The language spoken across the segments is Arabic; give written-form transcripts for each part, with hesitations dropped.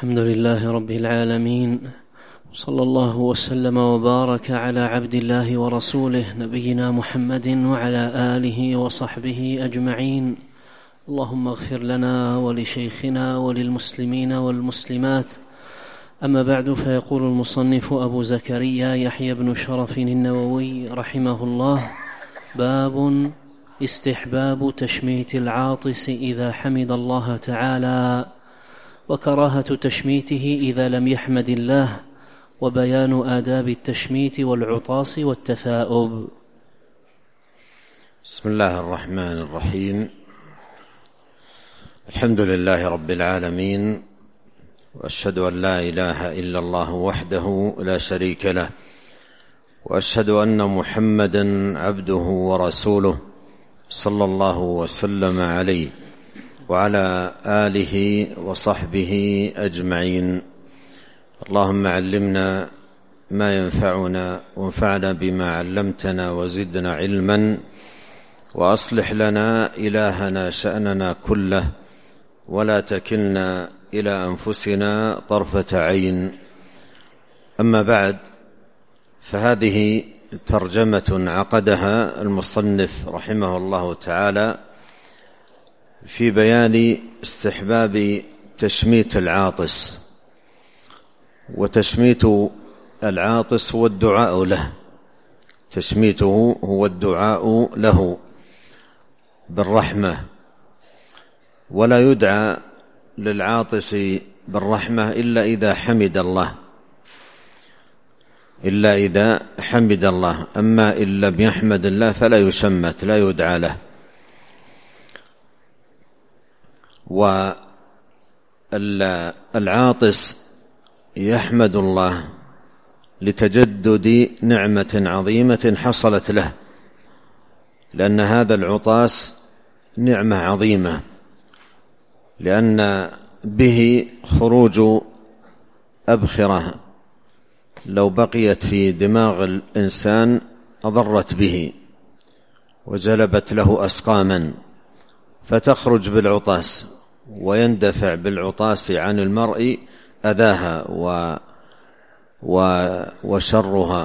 الحمد لله رب العالمين، صلى الله وسلم وبارك على عبد الله ورسوله نبينا محمد وعلى آله وصحبه أجمعين. اللهم اغفر لنا ولشيخنا وللمسلمين والمسلمات. أما بعد، فيقول المصنف أبو زكريا يحيى بن شرف النووي رحمه الله: باب استحباب تشميت العاطس إذا حمد الله تعالى، وكراهة تشميته إذا لم يحمد الله، وبيان آداب التشميت والعطاس والتثاؤب. بسم الله الرحمن الرحيم. الحمد لله رب العالمين، وأشهد أن لا إله إلا الله وحده لا شريك له، وأشهد أن محمدا عبده ورسوله صلى الله وسلم عليه وعلى آله وصحبه أجمعين. اللهم علمنا ما ينفعنا، وانفعنا بما علمتنا، وزدنا علما، وأصلح لنا إلهنا شأننا كله، ولا تكلنا إلى أنفسنا طرفة عين. أما بعد، فهذه ترجمة عقدها المصنف رحمه الله تعالى في بيان استحباب تشميت العاطس. وتشميت العاطس هو الدعاء له، تشميته هو الدعاء له بالرحمة، ولا يدعى للعاطس بالرحمة إلا إذا حمد الله، إلا إذا حمد الله. أما إن لم يحمد الله فلا يشمت، لا يدعى له. والعاطس يحمد الله لتجدد نعمة عظيمة حصلت له، لأن هذا العطاس نعمة عظيمة، لأن به خروج أبخرة لو بقيت في دماغ الإنسان أضرت به وجلبت له أسقاما، فتخرج بالعطاس، ويندفع بالعطاس عن المرء أذاها وشرها،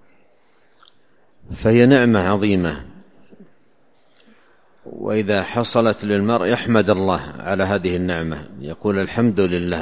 فهي نعمة عظيمة. وإذا حصلت للمرء يحمد الله على هذه النعمة، يقول الحمد لله.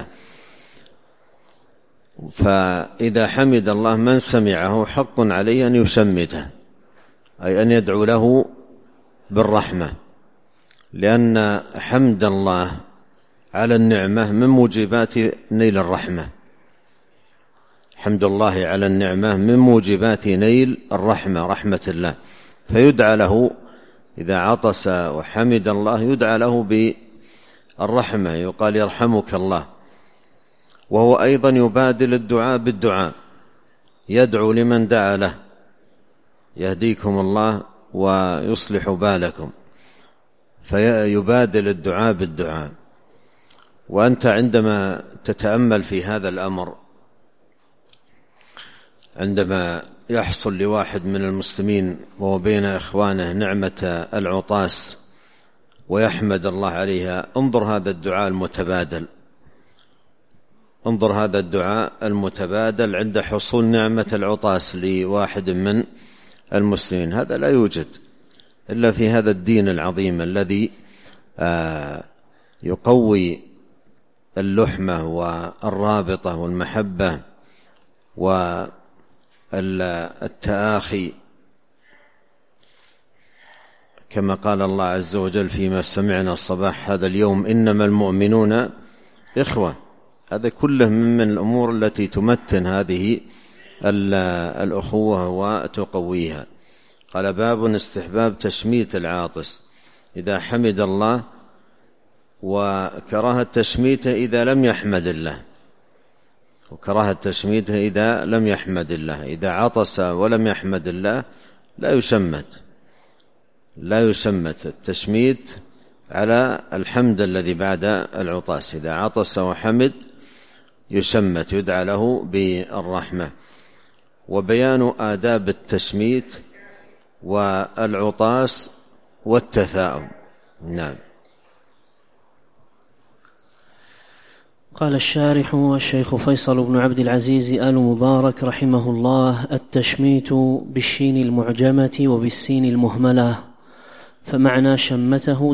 فإذا حمد الله من سمعه حق عليه أن يشمته، أي أن يدعو له بالرحمة، لأن حمد الله على النعمة من موجبات نيل الرحمة. حمد الله على النعمة من موجبات نيل الرحمة، رحمة الله. فيدعى له إذا عطس وحمد الله، يدعى له بالرحمة، يقال يرحمك الله. وهو أيضا يبادل الدعاء بالدعاء، يدعو لمن دعا له: يهديكم الله ويصلح بالكم. فيبادل الدعاء بالدعاء. وأنت عندما تتأمل في هذا الأمر، عندما يحصل لواحد من المسلمين وبين إخوانه نعمة العطاس ويحمد الله عليها، انظر هذا الدعاء المتبادل، انظر هذا الدعاء المتبادل عند حصول نعمة العطاس لواحد من المسلمين. هذا لا يوجد إلا في هذا الدين العظيم الذي يقوي اللحمة والرابطة والمحبة والتآخي، كما قال الله عز وجل فيما سمعنا صباح هذا اليوم: إنما المؤمنون إخوة. هذا كله من الأمور التي تمتن هذه الأخوة وتقويها. قال: باب استحباب تشميت العاطس إذا حمد الله، وكراهة تشميته إذا لم يحمد الله، وكراهة تشميته إذا لم يحمد الله. إذا عطس ولم يحمد الله لا يشمت، لا يشمت. التشميت على الحمد الذي بعد العطاس. إذا عطس وحمد يشمت، يدعى له بالرحمة. وبيان آداب التشميت والعطاس والتثاؤب. نعم. قال الشارح الشيخ فيصل بن عبد العزيز آل مبارك رحمه الله: التشميت بالشين المعجمة وبالسين المهملة، فمعنى شمته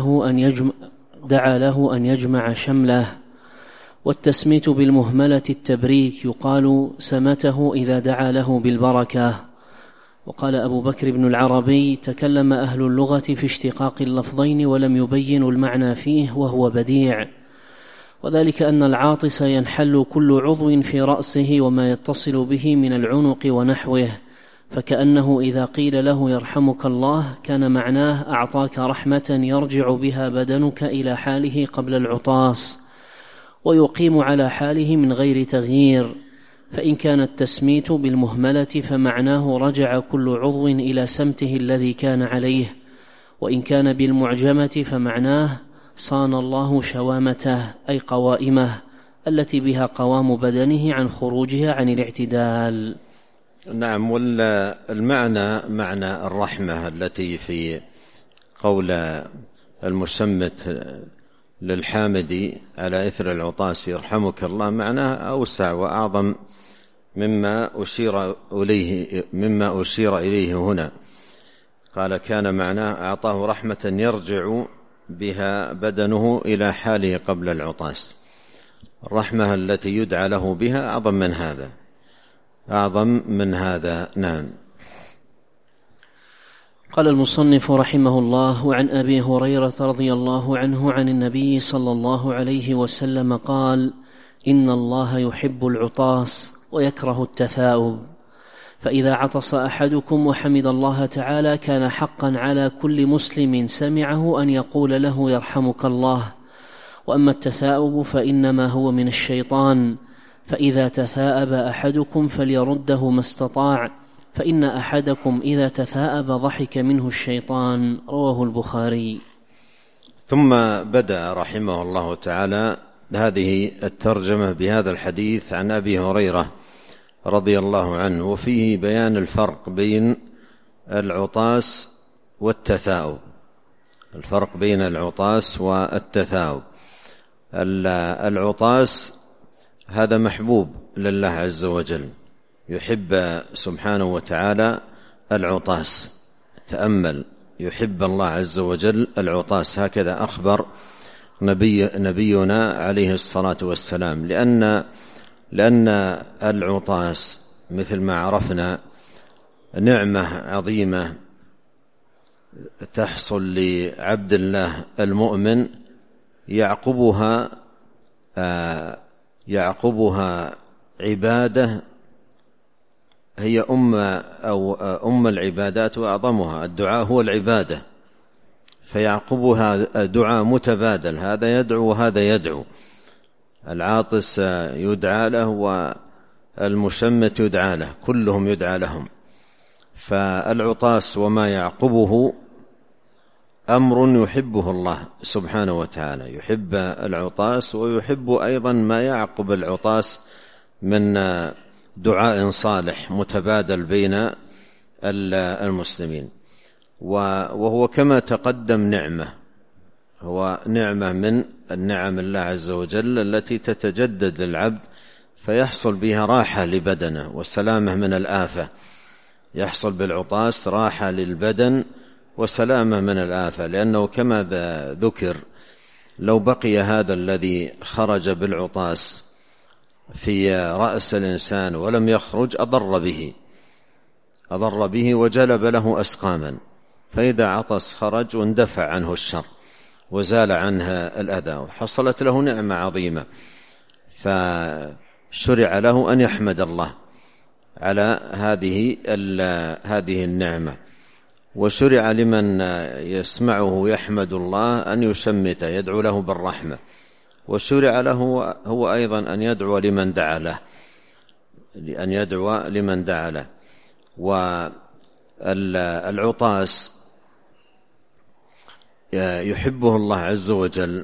دعا له أن يجمع شمله. والتسميت بالمهملة التبريك، يقال سمته إذا دعا له بالبركة. وقال أبو بكر بن العربي: تكلم أهل اللغة في اشتقاق اللفظين ولم يبينوا المعنى فيه، وهو بديع، وذلك أن العاطس ينحل كل عضو في رأسه وما يتصل به من العنق ونحوه، فكأنه إذا قيل له يرحمك الله كان معناه أعطاك رحمة يرجع بها بدنك إلى حاله قبل العطاس ويقيم على حاله من غير تغيير. فإن كان التسميت بالمهملة فمعناه رجع كل عضو إلى سمته الذي كان عليه، وإن كان بالمعجمة فمعناه صان الله شوامته، أي قوائمه التي بها قوام بدنه عن خروجها عن الاعتدال. نعم. والمعنى معنى الرحمة التي في قول المشمت للحامد على إثر العطاس يرحمك الله معناه أوسع وأعظم مما أشير إليه هنا. قال كان معناه أعطاه رحمة يرجع بها بدنه إلى حاله قبل العطاس. الرحمة التي يدعى له بها أعظم من هذا. نعم. قال المصنف رحمه الله: وعن أبي هريرة رضي الله عنه عن النبي صلى الله عليه وسلم قال: إن الله يحب العطاس ويكره التثاؤب، فإذا عطس أحدكم وحمد الله تعالى كان حقا على كل مسلم سمعه أن يقول له يرحمك الله. وأما التثاؤب فإنما هو من الشيطان، فإذا تثاءب أحدكم فليرده ما استطاع، فإن أحدكم إذا تثاءب ضحك منه الشيطان. رواه البخاري. ثم بدأ رحمه الله تعالى هذه الترجمة بهذا الحديث عن أبي هريرة رضي الله عنه، وفيه بيان الفرق بين العطاس والتثاؤب. الفرق بين العطاس والتثاؤب. العطاس هذا محبوب لله عز وجل، يحب سبحانه وتعالى العطاس. تأمل، يحب الله عز وجل العطاس، هكذا أخبر نبينا عليه الصلاة والسلام، لأن العطاس مثل ما عرفنا نعمة عظيمة تحصل لعبد الله المؤمن يعقبها عبادة هي أم العبادات وأعظمها. الدعاء هو العبادة، فيعقبها دعاء متبادل، هذا يدعو وهذا يدعو. العاطس يدعى له والمشمت يدعى له، كلهم يدعى لهم. فالعطاس وما يعقبه أمر يحبه الله سبحانه وتعالى، يحب العطاس ويحب أيضا ما يعقب العطاس من دعاء صالح متبادل بين المسلمين. وهو كما تقدم نعمة، هو نعمة من النعم الله عز وجل التي تتجدد للعبد فيحصل بها راحة لبدنه وسلامة من الآفة. يحصل بالعطاس راحة للبدن وسلامة من الآفة، لأنه كما ذكر لو بقي هذا الذي خرج بالعطاس في رأس الإنسان ولم يخرج أضر به وجلب له أسقاما، فإذا عطس خرج واندفع عنه الشر وزال عنها الأذى وحصلت له نعمة عظيمة. فشرع له أن يحمد الله على هذه النعمة، وشرع لمن يسمعه يحمد الله أن يشمت يدعو له بالرحمة، وشرع له هو أيضا أن يدعو لمن دعا له. والعطاس يحبه الله عز وجل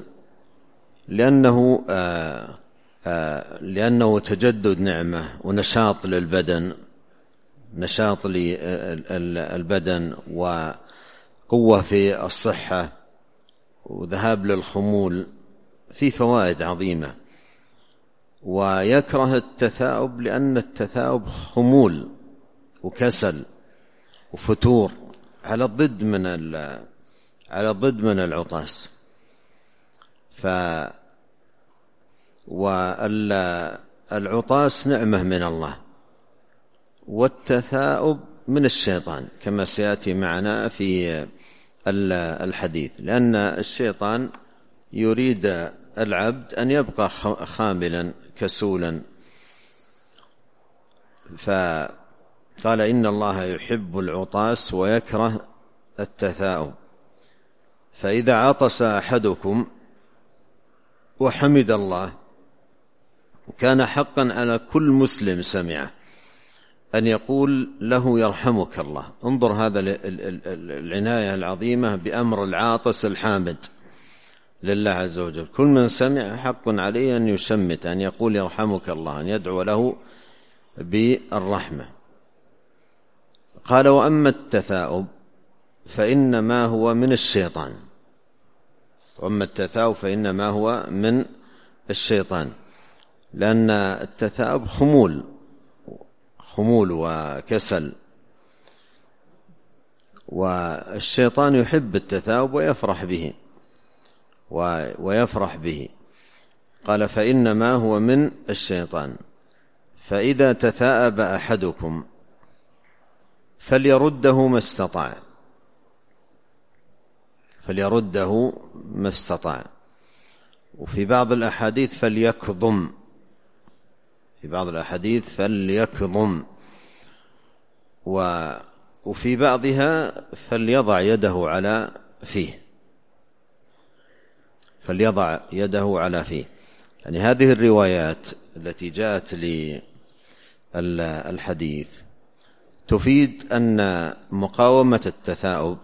لأنه تجدد نعمة ونشاط للبدن، نشاط للبدن وقوة في الصحة وذهاب للخمول، في فوائد عظيمة. ويكره التثاؤب لأن التثاؤب خمول وكسل وفتور على الضد من العطاس. والعطاس نعمة من الله، والتثاؤب من الشيطان كما سيأتي معنا في الحديث، لأن الشيطان يريد العبد أن يبقى خاملا كسولا. فقال إن الله يحب العطاس ويكره التثاؤب. فإذا عطس أحدكم وحمد الله كان حقا على كل مسلم سمعه أن يقول له يرحمك الله. انظر هذا العناية العظيمة بأمر العاطس الحامد لله عز وجل. كل من سمع حق عليه أن يشمت، أن يقول يرحمك الله، أن يدعو له بالرحمة. قال وأما التثاؤب فإنما هو من الشيطان. وأما التثاؤب فإنما هو من الشيطان، لأن التثاؤب خمول وكسل، والشيطان يحب التثاؤب ويفرح به. قال فإنما هو من الشيطان. فإذا تثاءب أحدكم فليرده ما استطاع. وفي بعض الأحاديث فليكظم، وفي بعضها فليضع يده على فيه. يعني هذه الروايات التي جاءت للحديث تفيد أن مقاومة التثاؤب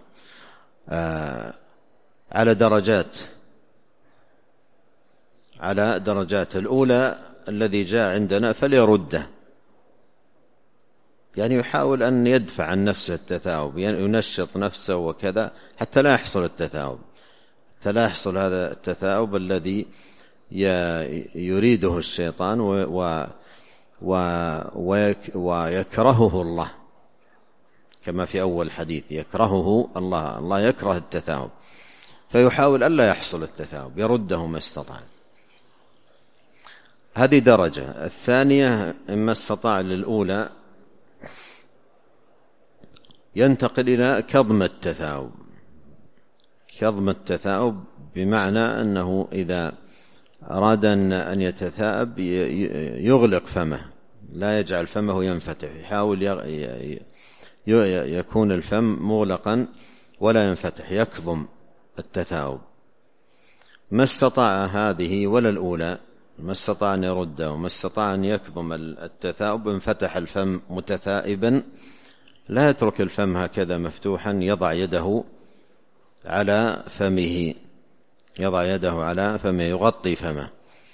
على درجات. الأولى الذي جاء عندنا فليرده، يعني يحاول أن يدفع عن نفسه التثاؤب، ينشط نفسه وكذا حتى لا يحصل التثاؤب، حتى لا يحصل هذا التثاؤب الذي يريده الشيطان ويكرهه الله، كما في أول حديث يكرهه الله يكره التثاؤب، فيحاول ألا يحصل التثاؤب، يرده ما استطاع. هذه درجة. الثانية إما استطاع للأولى ينتقل إلى كظم التثاؤب، بمعنى أنه إذا أراد أن يتثاءب يغلق فمه، لا يجعل فمه ينفتح، يحاول يكون الفم مغلقا ولا ينفتح، يكظم التثاؤب. ما استطاع هذه ولا الأولى، ما استطاع أن يرده وما استطاع أن يكظم التثاؤب، انفتح الفم متثائبا، لا يترك الفم هكذا مفتوحا، يضع يده على فمه، يغطي فمه.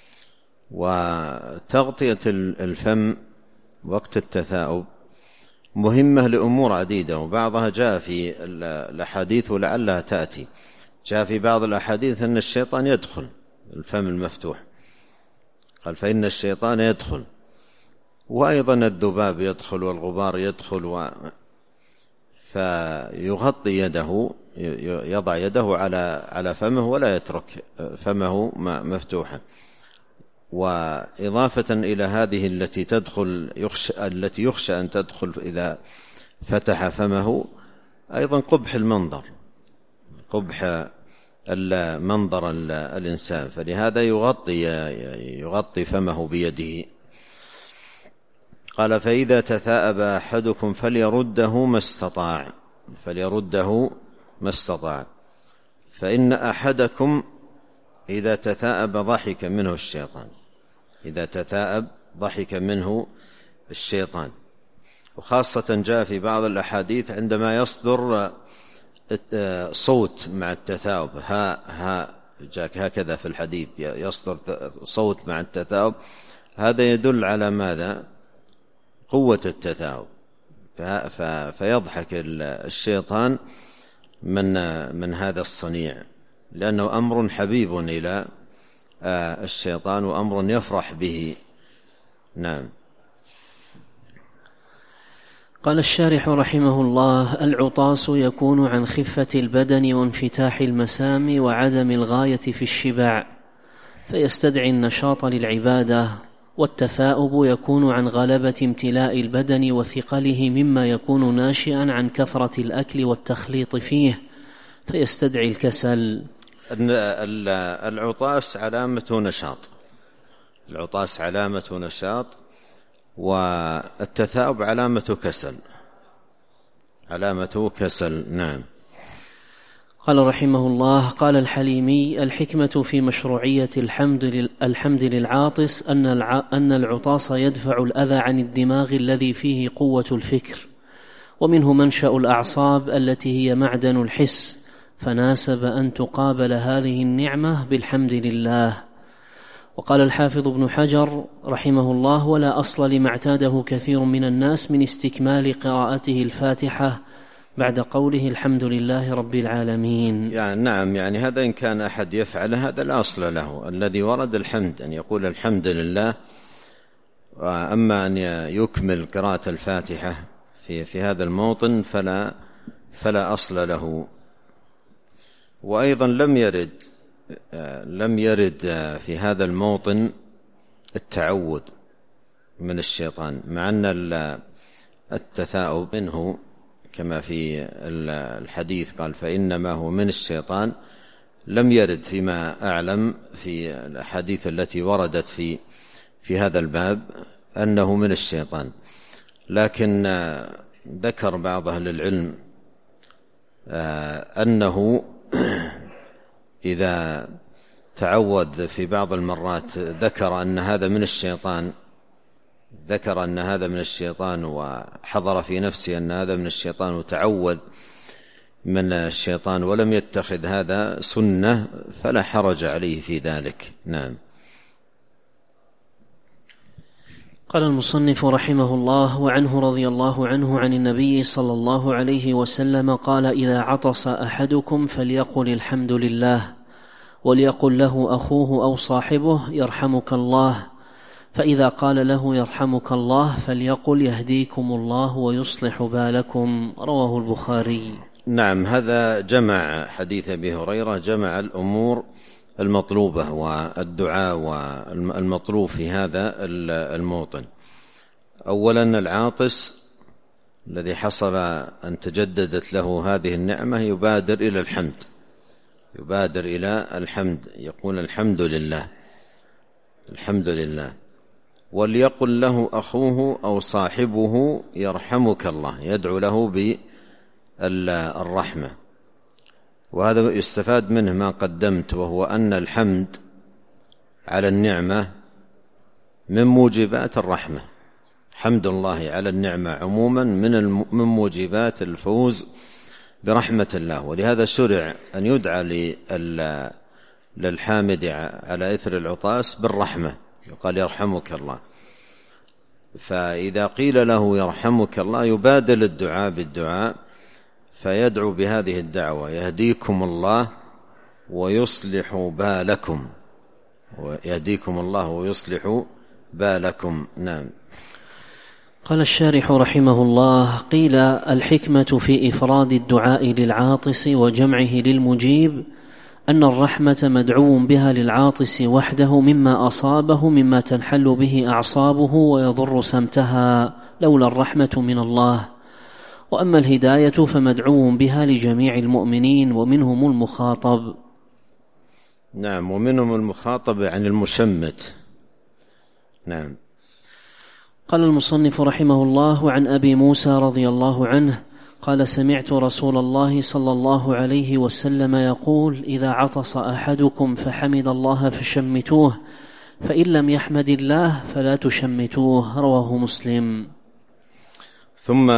وتغطية الفم وقت التثاؤب مهمة لأمور عديدة، وبعضها جاء في الأحاديث ولعلها تأتي. جاء في بعض الأحاديث أن الشيطان يدخل الفم المفتوح، قال فإن الشيطان يدخل، وأيضا الذباب يدخل والغبار يدخل، فيغطي يده، يضع يده على فمه ولا يترك فمه مفتوحا. وإضافة إلى هذه التي يخشى أن تدخل إذا فتح فمه، أيضا قبح منظر الإنسان، فلهذا يغطي فمه بيده. قال فإذا تثاءب أحدكم فليرده ما استطاع. فإن أحدكم إذا تثاءب ضحك منه الشيطان. وخاصة جاء في بعض الأحاديث عندما يصدر صوت مع التثاؤب، جاء هكذا في الحديث، يصدر صوت مع التثاؤب، هذا يدل على ماذا؟ قوة التثاؤب. فيضحك الشيطان من هذا الصنيع، لأنه أمر حبيب إلى الشيطان، وأمر يفرح به نعم. قال الشارح رحمه الله: العطاس يكون عن خفة البدن وانفتاح المسام وعدم الغاية في الشبع، فيستدعي النشاط للعبادة. والتثاؤب يكون عن غلبة امتلاء البدن وثقله مما يكون ناشئا عن كثرة الأكل والتخليط فيه، فيستدعي الكسل. العطاس علامة نشاط، العطاس علامة نشاط، والتثاؤب علامة كسل، علامة كسل. نعم. قال رحمه الله: قال الحليمي: الحكمة في مشروعية الحمد للعاطس أن العطاس يدفع الأذى عن الدماغ الذي فيه قوة الفكر، ومنه منشأ الأعصاب التي هي معدن الحس، فناسب أن تقابل هذه النعمة بالحمد لله. وقال الحافظ ابن حجر رحمه الله: ولا أصل لما اعتاده كثير من الناس من استكمال قراءته الفاتحة بعد قوله الحمد لله رب العالمين. يعني نعم، يعني هذا إن كان أحد يفعل هذا لا أصل له. الذي ورد الحمد أن يقول الحمد لله، وأما أن يكمل قراءة الفاتحة في هذا الموطن فلا أصل له. وأيضا لم يرد في هذا الموطن التعوذ من الشيطان، مع أن التثاؤب منه كما في الحديث قال فإنما هو من الشيطان. لم يرد فيما أعلم في الأحاديث التي وردت في هذا الباب أنه من الشيطان، لكن ذكر بعض أهل العلم أنه إذا تعوذ في بعض المرات ذكر أن هذا من الشيطان وحضر في نفسه أن هذا من الشيطان وتعوذ من الشيطان ولم يتخذ هذا سنة فلا حرج عليه في ذلك. نعم. قال المصنف رحمه الله: وعنه رضي الله عنه عن النبي صلى الله عليه وسلم قال: إذا عطس أحدكم فليقل الحمد لله، وليقل له أخوه أو صاحبه يرحمك الله، فإذا قال له يرحمك الله فليقل يهديكم الله ويصلح بالكم. رواه البخاري. نعم. هذا جمع حديث أبي هريرة، جمع الأمور المطلوبة والدعاء والمطلوب في هذا الموطن. أولا العاطس الذي حصل أن تجددت له هذه النعمة يبادر إلى الحمد، يقول الحمد لله. وليقل له أخوه أو صاحبه يرحمك الله، يدعو له بالرحمة. وهذا يستفاد منه ما قدمت، وهو أن الحمد على النعمة من موجبات الرحمة. حمد الله على النعمة عموما من موجبات الفوز برحمة الله. ولهذا شرع أن يدعى للحامد على إثر العطاس بالرحمة، يقال يرحمك الله. فإذا قيل له يرحمك الله يبادل الدعاء بالدعاء، فيدعو بهذه الدعوة: يهديكم الله ويصلح بالكم، ويهديكم الله ويصلح بالكم. نعم. قال الشارح رحمه الله: قيل الحكمة في إفراد الدعاء للعاطس وجمعه للمجيب أن الرحمة مدعو بها للعاطس وحده مما أصابه مما تنحل به أعصابه ويضر سمتها لولا الرحمة من الله. وأما الهداية فمدعو بها لجميع المؤمنين ومنهم المخاطب. نعم. ومنهم المخاطب عن المشمت. نعم. قال المصنف رحمه الله: عن أبي موسى رضي الله عنه قال: سمعت رسول الله صلى الله عليه وسلم يقول: إذا عطس أحدكم فحمد الله فشمتوه، فإن لم يحمد الله فلا تشمتوه. رواه مسلم. ثم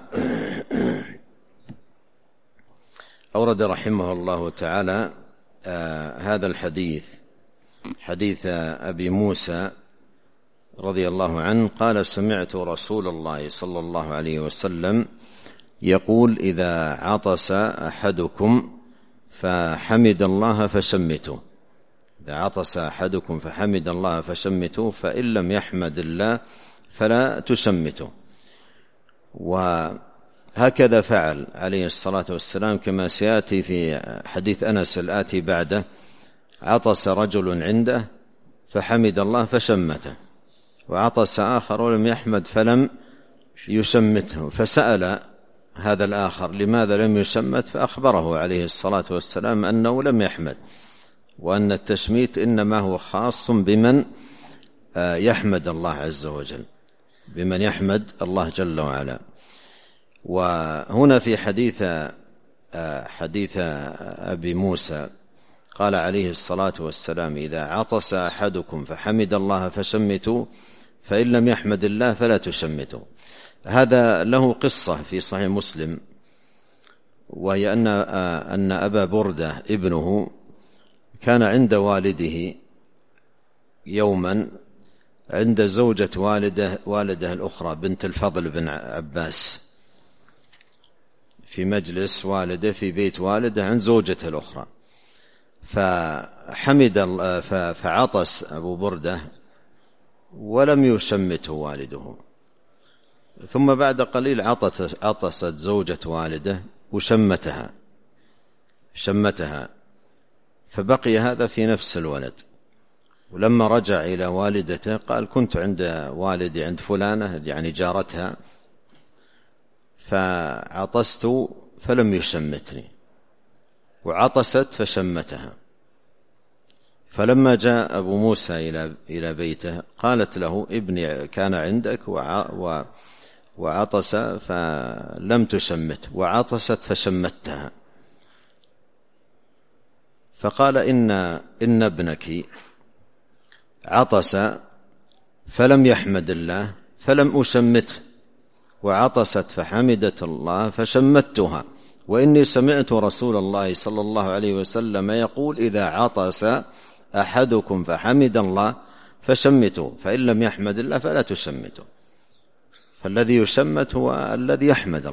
أورد رحمه الله تعالى هذا الحديث، حديث أبي موسى رضي الله عنه قال: سمعت رسول الله صلى الله عليه وسلم يقول: إذا عطس أحدكم فحمد الله فشمتوه. إذا عطس أحدكم فحمد الله فشمتوه، فإن لم يحمد الله فلا تشمتوا. وهكذا فعل عليه الصلاة والسلام كما سيأتي في حديث أنس الآتي بعده: عطس رجل عنده فحمد الله فشمته، وعطس آخر ولم يحمد فلم يشمته، فسأل هذا الآخر لماذا لم يشمت، فأخبره عليه الصلاة والسلام أنه لم يحمد، وأن التشميت إنما هو خاص بمن يحمد الله عز وجل، بمن يحمد الله جل وعلا. وهنا في حديث أبي موسى قال عليه الصلاة والسلام: إذا عطس أحدكم فحمد الله فشمتوا، فإن لم يحمد الله فلا تشمتوا. هذا له قصة في صحيح مسلم، وهي أن أبا بردة ابنه كان عند والده يوما عند زوجة والده الأخرى بنت الفضل بن عباس، في مجلس والده في بيت والده عند زوجته الأخرى، فعطس أبو بردة ولم يشمته والده، ثم بعد قليل عطست زوجة والده وشمتها، فبقي هذا في نفس الولد. ولما رجع إلى والدته قال: كنت عند والدي عند فلانة يعني جارتها، فعطست فلم يشمتني، وعطست فشمتها. فلما جاء أبو موسى إلى بيته قالت له: ابني كان عندك وعطس فلم تشمت، وعطست فشمتها. فقال: إن ابنك عطس فلم يحمد الله فلم أشمته، وعطست فحمدت الله فشمتها، وإني سمعت رسول الله صلى الله عليه وسلم يقول: إذا عطس أحدكم فحمد الله فشمتوا، فإن لم يحمد الله فلا تشمتوا. فالذي يشمت هو الذي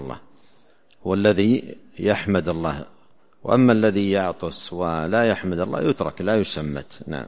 يحمد الله، وأما الذي يعطس ولا يحمد الله يترك لا يشمت. نعم.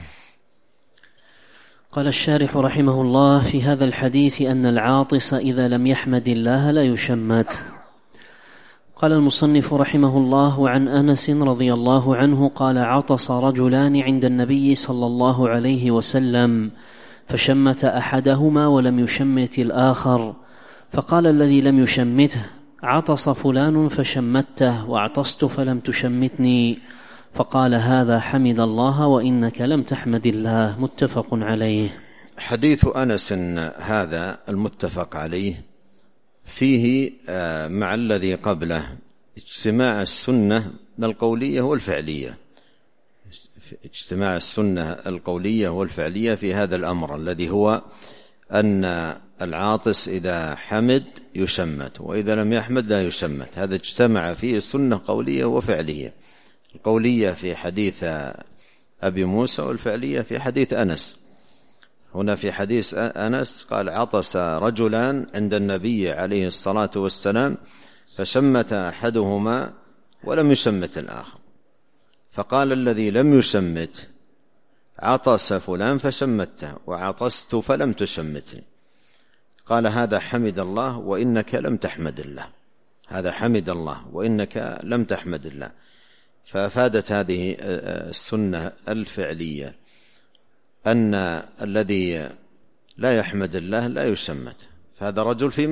قال الشارح رحمه الله: في هذا الحديث أن العاطس إذا لم يحمد الله لا يشمت. قال المصنف رحمه الله: وعن أنس رضي الله عنه قال: عطس رجلان عند النبي صلى الله عليه وسلم فشمت أحدهما ولم يشمت الآخر، فقال الذي لم يشمته: عطس فلان فشمته، وعطست فلم تشمتني، فقال: هذا حمد الله وإنك لم تحمد الله. متفق عليه. حديث أنس هذا المتفق عليه فيه مع الذي قبله اجتماع السنة القولية والفعلية، اجتماع السنة القولية والفعلية في هذا الأمر الذي هو أن العاطس إذا حمد يشمت، وإذا لم يحمد لا يشمت. هذا اجتمع فيه السنة قولية وفعلية، القولية في حديث أبي موسى والفعلية في حديث أنس. هنا في حديث أنس قال: عطس رجلان عند النبي عليه الصلاة والسلام فشمت أحدهما ولم يشمت الآخر، فقال الذي لم يشمت: عطس فلان فشمته، وعطست فلم تشمتني. قال: هذا حمد الله وإنك لم تحمد الله، هذا حمد الله وإنك لم تحمد الله. فأفادت هذه السنة الفعلية أن الذي لا يحمد الله لا يشمت. فهذا رجل في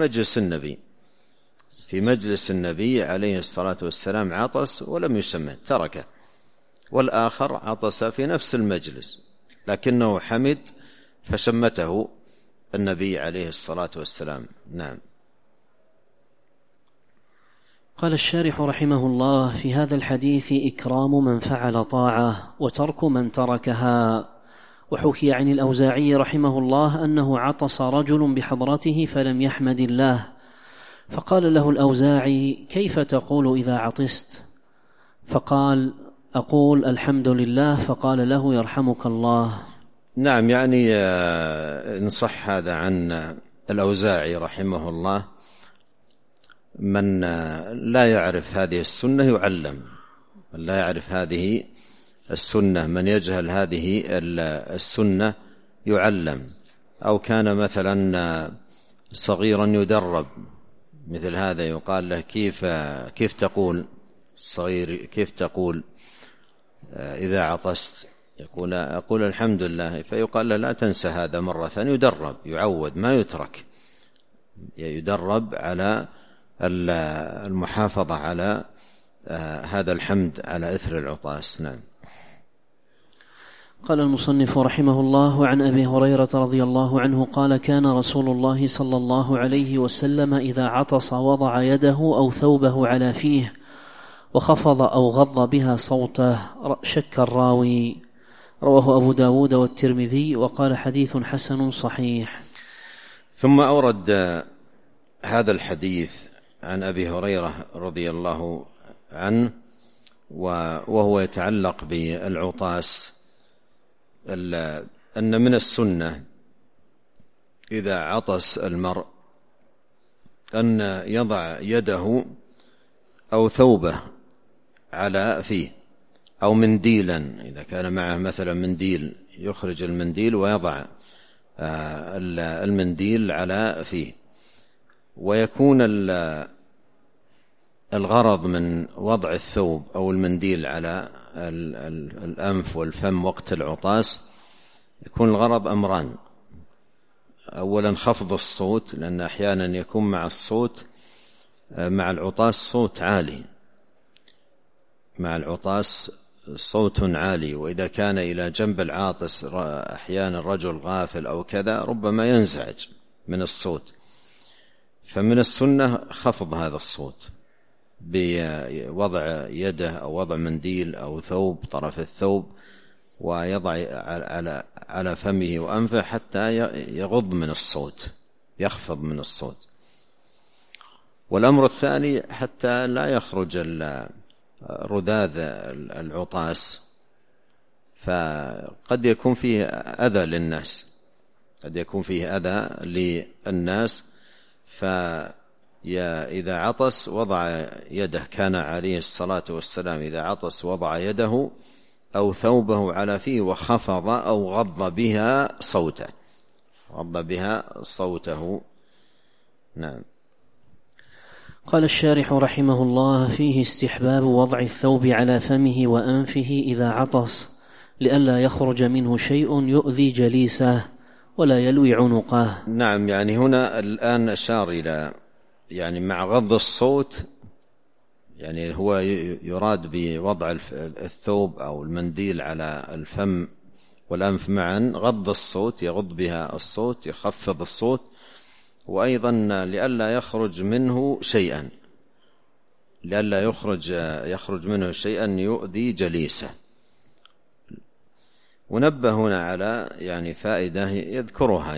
مجلس النبي عليه الصلاة والسلام عطس ولم يشمت، تركه. والآخر عطس في نفس المجلس لكنه حمد فشمته النبي عليه الصلاة والسلام. نعم. قال الشارح رحمه الله: في هذا الحديث إكرام من فعل طاعة وترك من تركها. وحكي عن الأوزاعي رحمه الله أنه عطس رجل بحضرته فلم يحمد الله، فقال له الأوزاعي: كيف تقول إذا عطست؟ فقال: أقول الحمد لله. فقال له: يرحمك الله. نعم، يعني إن صح هذا عن الأوزاعي رحمه الله، من لا يعرف هذه السنة يعلم، من لا يعرف هذه السنة، من يجهل هذه السنة يعلم، أو كان مثلا صغيرا يدرب، مثل هذا يقال له كيف تقول الصغير، كيف تقول إذا عطست؟ أقول الحمد لله، فيقال له لا تنسى هذا مرة ثانية، يدرب، يعود، ما يترك، يدرب على المحافظة على هذا الحمد على إثر العطاس. نعم. قال المصنف رحمه الله: عن أبي هريرة رضي الله عنه قال: كان رسول الله صلى الله عليه وسلم إذا عطس وضع يده أو ثوبه على فيه وخفض أو غض بها صوته، شك الراوي. رواه أبو داود والترمذي وقال حديث حسن صحيح. ثم أورد هذا الحديث عن أبي هريرة رضي الله عنه، وهو يتعلق بالعطاس، أن من السنة إذا عطس المرء أن يضع يده أو ثوبه على فيه، أو منديلا، إذا كان معه مثلا منديل يخرج المنديل ويضع المنديل على فيه. ويكون الغرض من وضع الثوب أو المنديل على الأنف والفم وقت العطاس، يكون الغرض أمران: أولا خفض الصوت، لأن أحيانا يكون مع الصوت مع العطاس صوت عالي، مع العطاس صوت عالي، وإذا كان إلى جنب العاطس أحيانا رجل غافل أو كذا ربما ينزعج من الصوت، فمن السنة خفض هذا الصوت بوضع يده أو وضع منديل أو ثوب، طرف الثوب، ويضع على فمه وأنفه حتى يغض من الصوت، يخفض من الصوت. والأمر الثاني حتى لا يخرج رذاذ العطاس، فقد يكون فيه أذى للناس، قد يكون فيه أذى للناس، فإذا عطس وضع يده، كان عليه الصلاة والسلام إذا عطس وضع يده أو ثوبه على فيه وخفض أو غض بها صوته، غض بها صوته. نعم. قال الشارح رحمه الله: فيه استحباب وضع الثوب على فمه وأنفه إذا عطس، لئلا يخرج منه شيء يؤذي جليسه ولا يلوي عنقه. نعم، يعني هنا الآن أشار إلى يعني مع غض الصوت، يعني هو يراد بوضع الثوب أو المنديل على الفم والأنف معا غض الصوت، يغض بها الصوت، يخفض الصوت، وأيضا لئلا يخرج منه شيئا، لئلا يخرج منه شيئا يؤذي جليسه. ونبه هنا على يعني فائدة يذكرها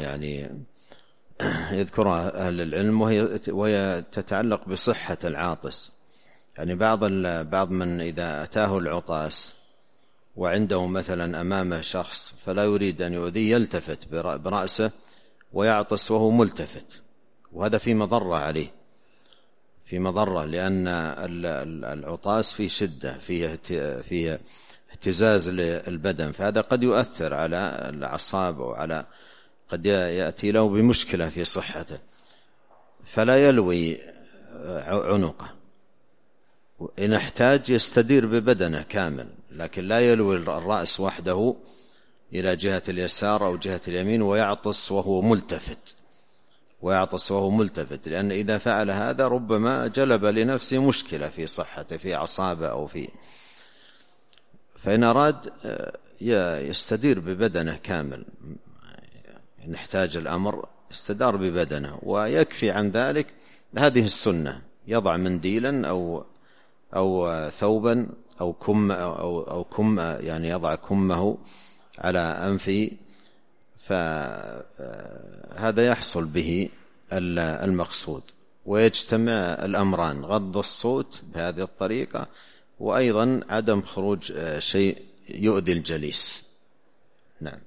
أهل العلم، وهي تتعلق بصحة العاطس. يعني بعض من إذا أتاه العطاس وعنده مثلا أمامه شخص فلا يريد أن يؤذيه، يلتفت برأسه ويعطس وهو ملتفت، وهذا في مضرة عليه، في مضرة، لأن العطاس فيه شدة، فيه اهتزاز للبدن، فهذا قد يؤثر على الأعصاب وعلى قد يأتي له بمشكلة في صحته، فلا يلوي عنقه، إن احتاج يستدير ببدنه كامل، لكن لا يلوي الرأس وحده إلى جهة اليسار أو جهة اليمين ويعطس وهو ملتفت، لأن إذا فعل هذا ربما جلب لنفسه مشكلة في صحته، في أعصابه أو فإن أراد يستدير ببدنه كامل، إن احتاج الأمر استدار ببدنه، ويكفي عن ذلك هذه السنة: يضع منديلا أو ثوبا أو كم يعني يضع كمه على أنفه، فهذا يحصل به المقصود، ويجتمع الأمران: غض الصوت بهذه الطريقة، وأيضا عدم خروج شيء يؤذي الجليس. نعم.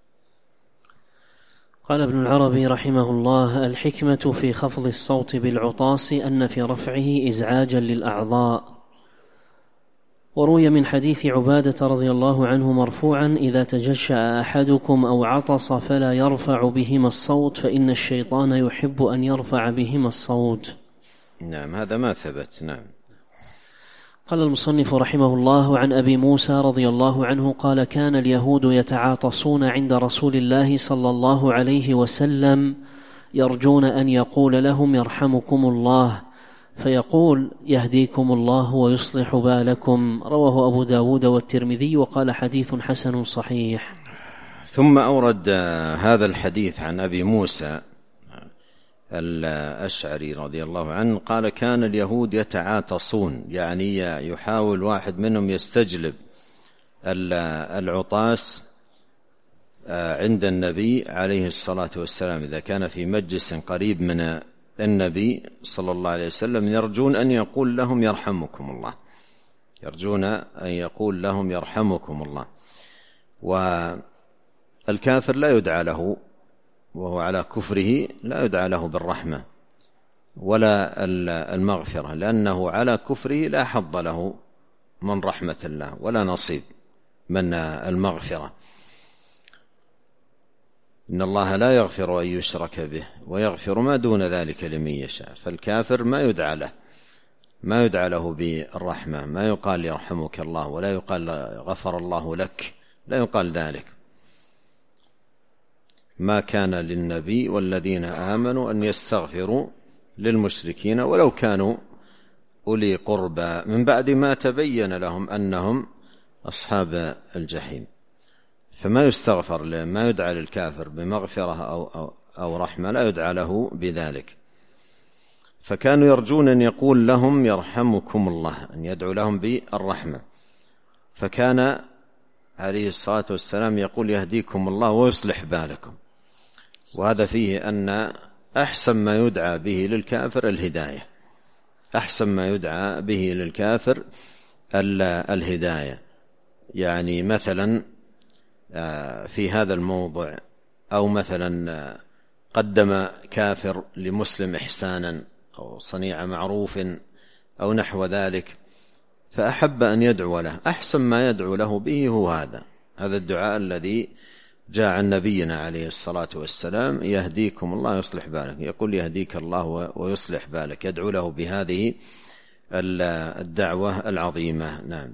قال ابن العربي رحمه الله: الحكمة في خفض الصوت بالعطاس أن في رفعه إزعاجا للأعضاء، وروي من حديث عبادة رضي الله عنه مرفوعا: إذا تجشأ أحدكم أو عطس فلا يرفع بهما الصوت فإن الشيطان يحب أن يرفع بهما الصوت. نعم، هذا ما ثبت. نعم. قال المصنف رحمه الله: عن أبي موسى رضي الله عنه قال: كان اليهود يتعاطسون عند رسول الله صلى الله عليه وسلم يرجون أن يقول لهم يرحمكم الله، فيقول يهديكم الله ويصلح بالكم. رواه أبو داود والترمذي وقال حديث حسن صحيح. ثم أورد هذا الحديث عن أبي موسى الأشعري رضي الله عنه قال: كان اليهود يتعاطسون، يعني يحاول واحد منهم يستجلب العطاس عند النبي عليه الصلاة والسلام إذا كان في مجلس قريب من النبي صلى الله عليه وسلم، يرجون أن يقول لهم يرحمكم الله، يرجون أن يقول لهم يرحمكم الله. والكافر لا يدعى له وهو على كفره، لا يدعى له بالرحمة ولا المغفرة، لأنه على كفره لا حظ له من رحمة الله ولا نصيب من المغفرة. إن الله لا يغفر أن يشرك به ويغفر ما دون ذلك لمن يشاء. فالكافر ما يدعى له بالرحمة، ما يقال يرحمك الله ولا يقال غفر الله لك، لا يقال ذلك. ما كان للنبي والذين آمنوا أن يستغفروا للمشركين ولو كانوا أولي قربى من بعد ما تبين لهم أنهم أصحاب الجحيم. فما يستغفر له، ما يدعى للكافر بمغفرة أو رحمة، لا يدعى له بذلك. فكانوا يرجون أن يقول لهم يرحمكم الله، أن يدعو لهم بالرحمة. فكان عليه الصلاة والسلام يقول يهديكم الله ويصلح بالكم. وهذا فيه أن أحسن ما يدعى به للكافر الهداية، أحسن ما يدعى به للكافر الهداية. يعني مثلا في هذا الموضع، أو مثلا قدم كافر لمسلم إحسانا أو صنيع معروف أو نحو ذلك، فأحب أن يدعو له، أحسن ما يدعو له به هو هذا الدعاء الذي جاء عن نبينا عليه الصلاة والسلام: يهديكم الله يصلح بالك. يقول يهديك الله ويصلح بالك، يدعو له بهذه الدعوة العظيمة. نعم.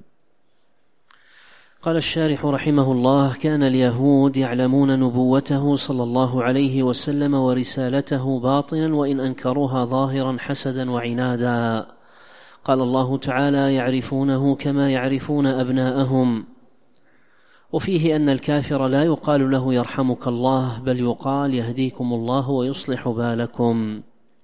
قال الشارح رحمه الله: كان اليهود يعلمون نبوته صلى الله عليه وسلم ورسالته باطنا، وإن أنكروها ظاهرا حسدا وعنادا. قال الله تعالى: يعرفونه كما يعرفون أبناءهم. وفيه أن الكافر لا يقال له يرحمك الله، بل يقال يهديكم الله ويصلح بالكم.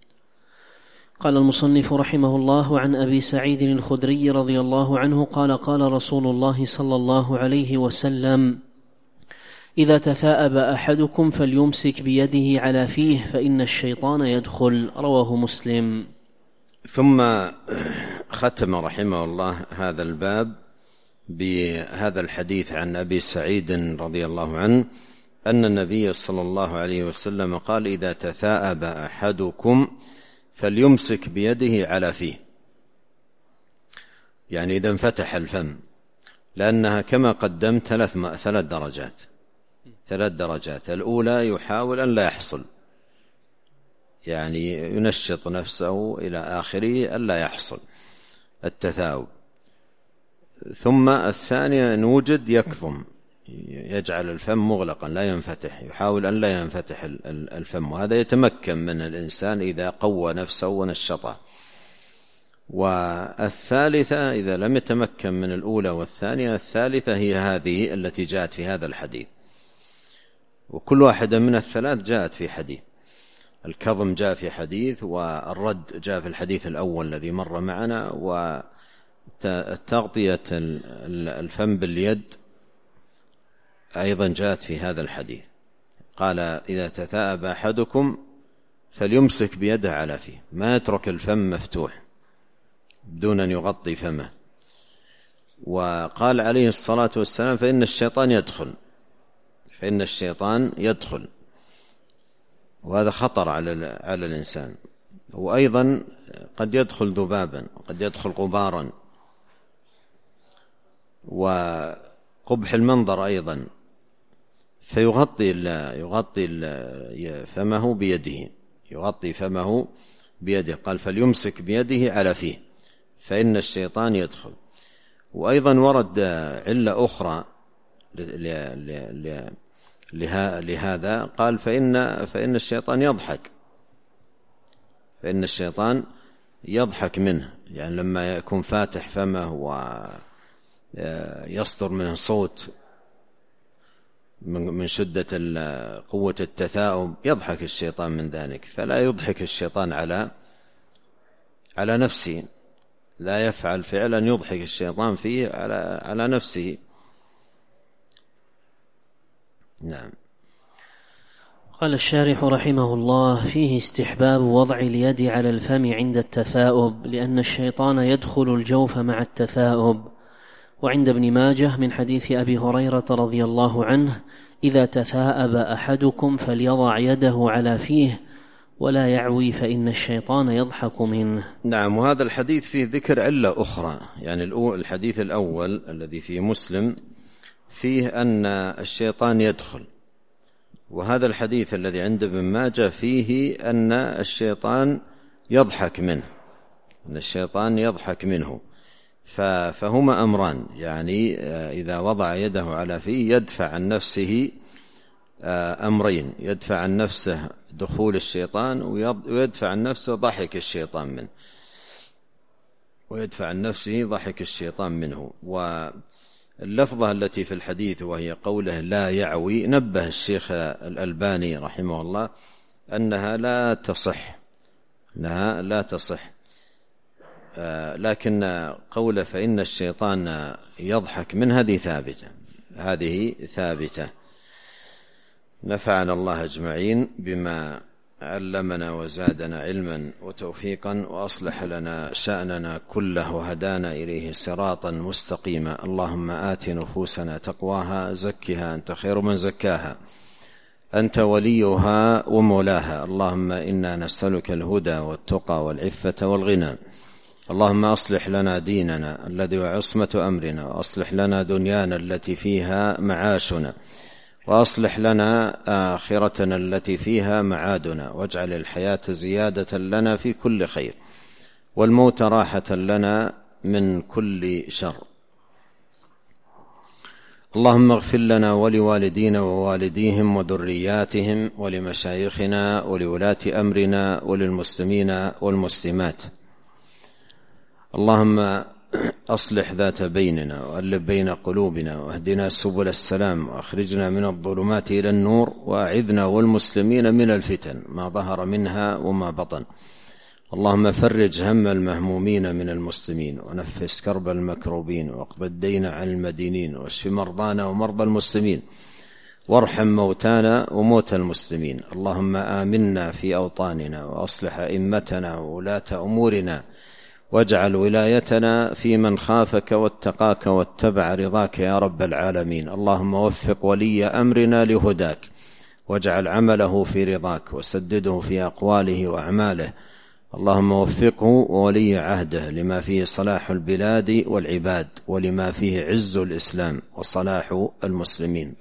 قال المصنف رحمه الله: عن أبي سعيد الخدري رضي الله عنه قال: قال رسول الله صلى الله عليه وسلم: إذا تثاءب أحدكم فليمسك بيده على فيه فإن الشيطان يدخل. رواه مسلم. ثم ختم رحمه الله هذا الباب بهذا الحديث عن أبي سعيد رضي الله عنه أن النبي صلى الله عليه وسلم قال: إذا تثاءب أحدكم فليمسك بيده على فيه، يعني إذا انفتح الفم، لأنها كما قدمت ثلاث درجات. الأولى يحاول أن لا يحصل، يعني ينشط نفسه إلى آخره أن لا يحصل التثاؤب. ثم الثانية إن وجد يكظم، يجعل الفم مغلقا لا ينفتح، يحاول أن لا ينفتح الفم، وهذا يتمكن من الإنسان إذا قوى نفسه ونشطه. والثالثة إذا لم يتمكن من الأولى والثانية، الثالثة هي هذه التي جاءت في هذا الحديث. وكل واحدة من الثلاث جاءت في حديث. الكظم جاء في حديث، والرد جاء في الحديث الأول الذي مر معنا، وتغطية الفم باليد أيضا جاءت في هذا الحديث. قال: إذا تثاءب أحدكم فليمسك بيده على فيه، ما يترك الفم مفتوح بدون أن يغطي فمه. وقال عليه الصلاة والسلام: فإن الشيطان يدخل، وهذا خطر على الإنسان. وأيضا قد يدخل ذبابا، قد يدخل غبارا، وقبح المنظر أيضا، فيغطي فمه بيده، يغطي فمه بيده. قال فليمسك بيده على فيه فإن الشيطان يدخل. وأيضا ورد علة أخرى لهذا، قال فإن الشيطان يضحك، فإن الشيطان يضحك منه، يعني لما يكون فاتح فمه ويصدر منه صوت من شدة قوة التثاؤب يضحك الشيطان من ذلك. فلا يضحك الشيطان على نفسه، لا يفعل فعلا يضحك الشيطان فيه على نفسه. نعم. قال الشارح رحمه الله: فيه استحباب وضع اليد على الفم عند التثاؤب، لأن الشيطان يدخل الجوف مع التثاؤب. وعند ابن ماجه من حديث أبي هريرة رضي الله عنه: إذا تثاءب أحدكم فليضع يده على فيه ولا يعوي فإن الشيطان يضحك منه. نعم. وهذا الحديث فيه ذكر علة أخرى، يعني الحديث الأول الذي في مسلم فيه أن الشيطان يدخل، وهذا الحديث الذي عند ابن ماجه فيه أن الشيطان يضحك منه، أن الشيطان يضحك منه. فهما أمران، يعني إذا وضع يده على فيه يدفع عن نفسه أمرين: يدفع عن نفسه دخول الشيطان، ويدفع عن نفسه ضحك الشيطان منه، ويدفع عن نفسه ضحك الشيطان منه. واللفظة التي في الحديث وهي قوله لا يعوي، نبه الشيخ الألباني رحمه الله أنها لا تصح، لكن قوله فإن الشيطان يضحك من هذه ثابتة. نفعنا الله أجمعين بما علمنا وزادنا علما وتوفيقا، وأصلح لنا شأننا كله وهدانا إليه صراطا مستقيما. اللهم آت نفوسنا تقواها، زكها أنت خير من زكاها، أنت وليها ومولاها. اللهم إنا نسألك الهدى والتقى والعفة والغنى. اللهم أصلح لنا ديننا الذي هو عصمة أمرنا، وأصلح لنا دنيانا التي فيها معاشنا، وأصلح لنا آخرتنا التي فيها معادنا، واجعل الحياة زيادة لنا في كل خير، والموت راحة لنا من كل شر. اللهم اغفر لنا ولوالدينا ووالديهم وذرياتهم ولمشايخنا ولولاة أمرنا وللمسلمين والمسلمات. اللهم أصلح ذات بيننا وألف بين قلوبنا، واهدنا سبل السلام، وأخرجنا من الظلمات إلى النور، وأعذنا والمسلمين من الفتن ما ظهر منها وما بطن. اللهم فرج هم المهمومين من المسلمين، ونفس كرب المكروبين، واقض الدين عن المدينين، واشف مرضانا ومرضى المسلمين، وارحم موتانا وموتى المسلمين. اللهم آمنا في أوطاننا، وأصلح أئمتنا وولاة أمورنا، واجعل ولايتنا في من خافك واتقاك واتبع رضاك يا رب العالمين. اللهم وفق ولي أمرنا لهداك، واجعل عمله في رضاك، وسدده في أقواله وأعماله. اللهم وفقه وولي عهده لما فيه صلاح البلاد والعباد، ولما فيه عز الإسلام وصلاح المسلمين.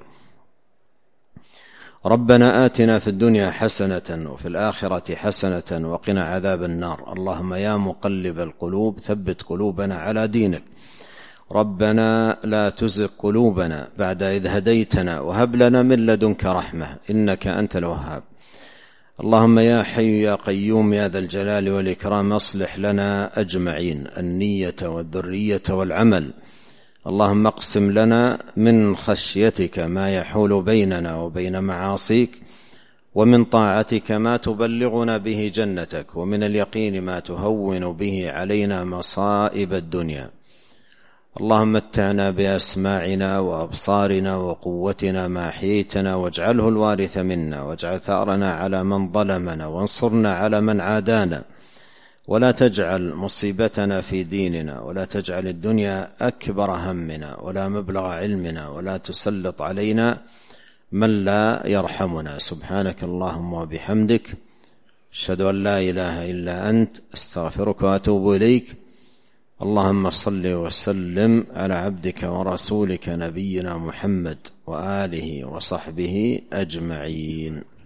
ربنا آتنا في الدنيا حسنة وفي الآخرة حسنة وقنا عذاب النار. اللهم يا مقلب القلوب ثبت قلوبنا على دينك. ربنا لا تزغ قلوبنا بعد إذ هديتنا، وهب لنا من لدنك رحمة إنك أنت الوهاب. اللهم يا حي يا قيوم يا ذا الجلال والإكرام أصلح لنا أجمعين النية والذرية والعمل. اللهم اقسم لنا من خشيتك ما يحول بيننا وبين معاصيك، ومن طاعتك ما تبلغنا به جنتك، ومن اليقين ما تهون به علينا مصائب الدنيا. اللهم متعنا بأسماعنا وأبصارنا وقوتنا ما أحييتنا، واجعله الوارث منا، واجعل ثأرنا على من ظلمنا، وانصرنا على من عادانا، ولا تجعل مصيبتنا في ديننا، ولا تجعل الدنيا أكبر همنا ولا مبلغ علمنا، ولا تسلط علينا من لا يرحمنا. سبحانك اللهم وبحمدك، أشهد أن لا إله إلا أنت، أستغفرك وأتوب إليك. اللهم صل وسلم على عبدك ورسولك نبينا محمد وآله وصحبه أجمعين.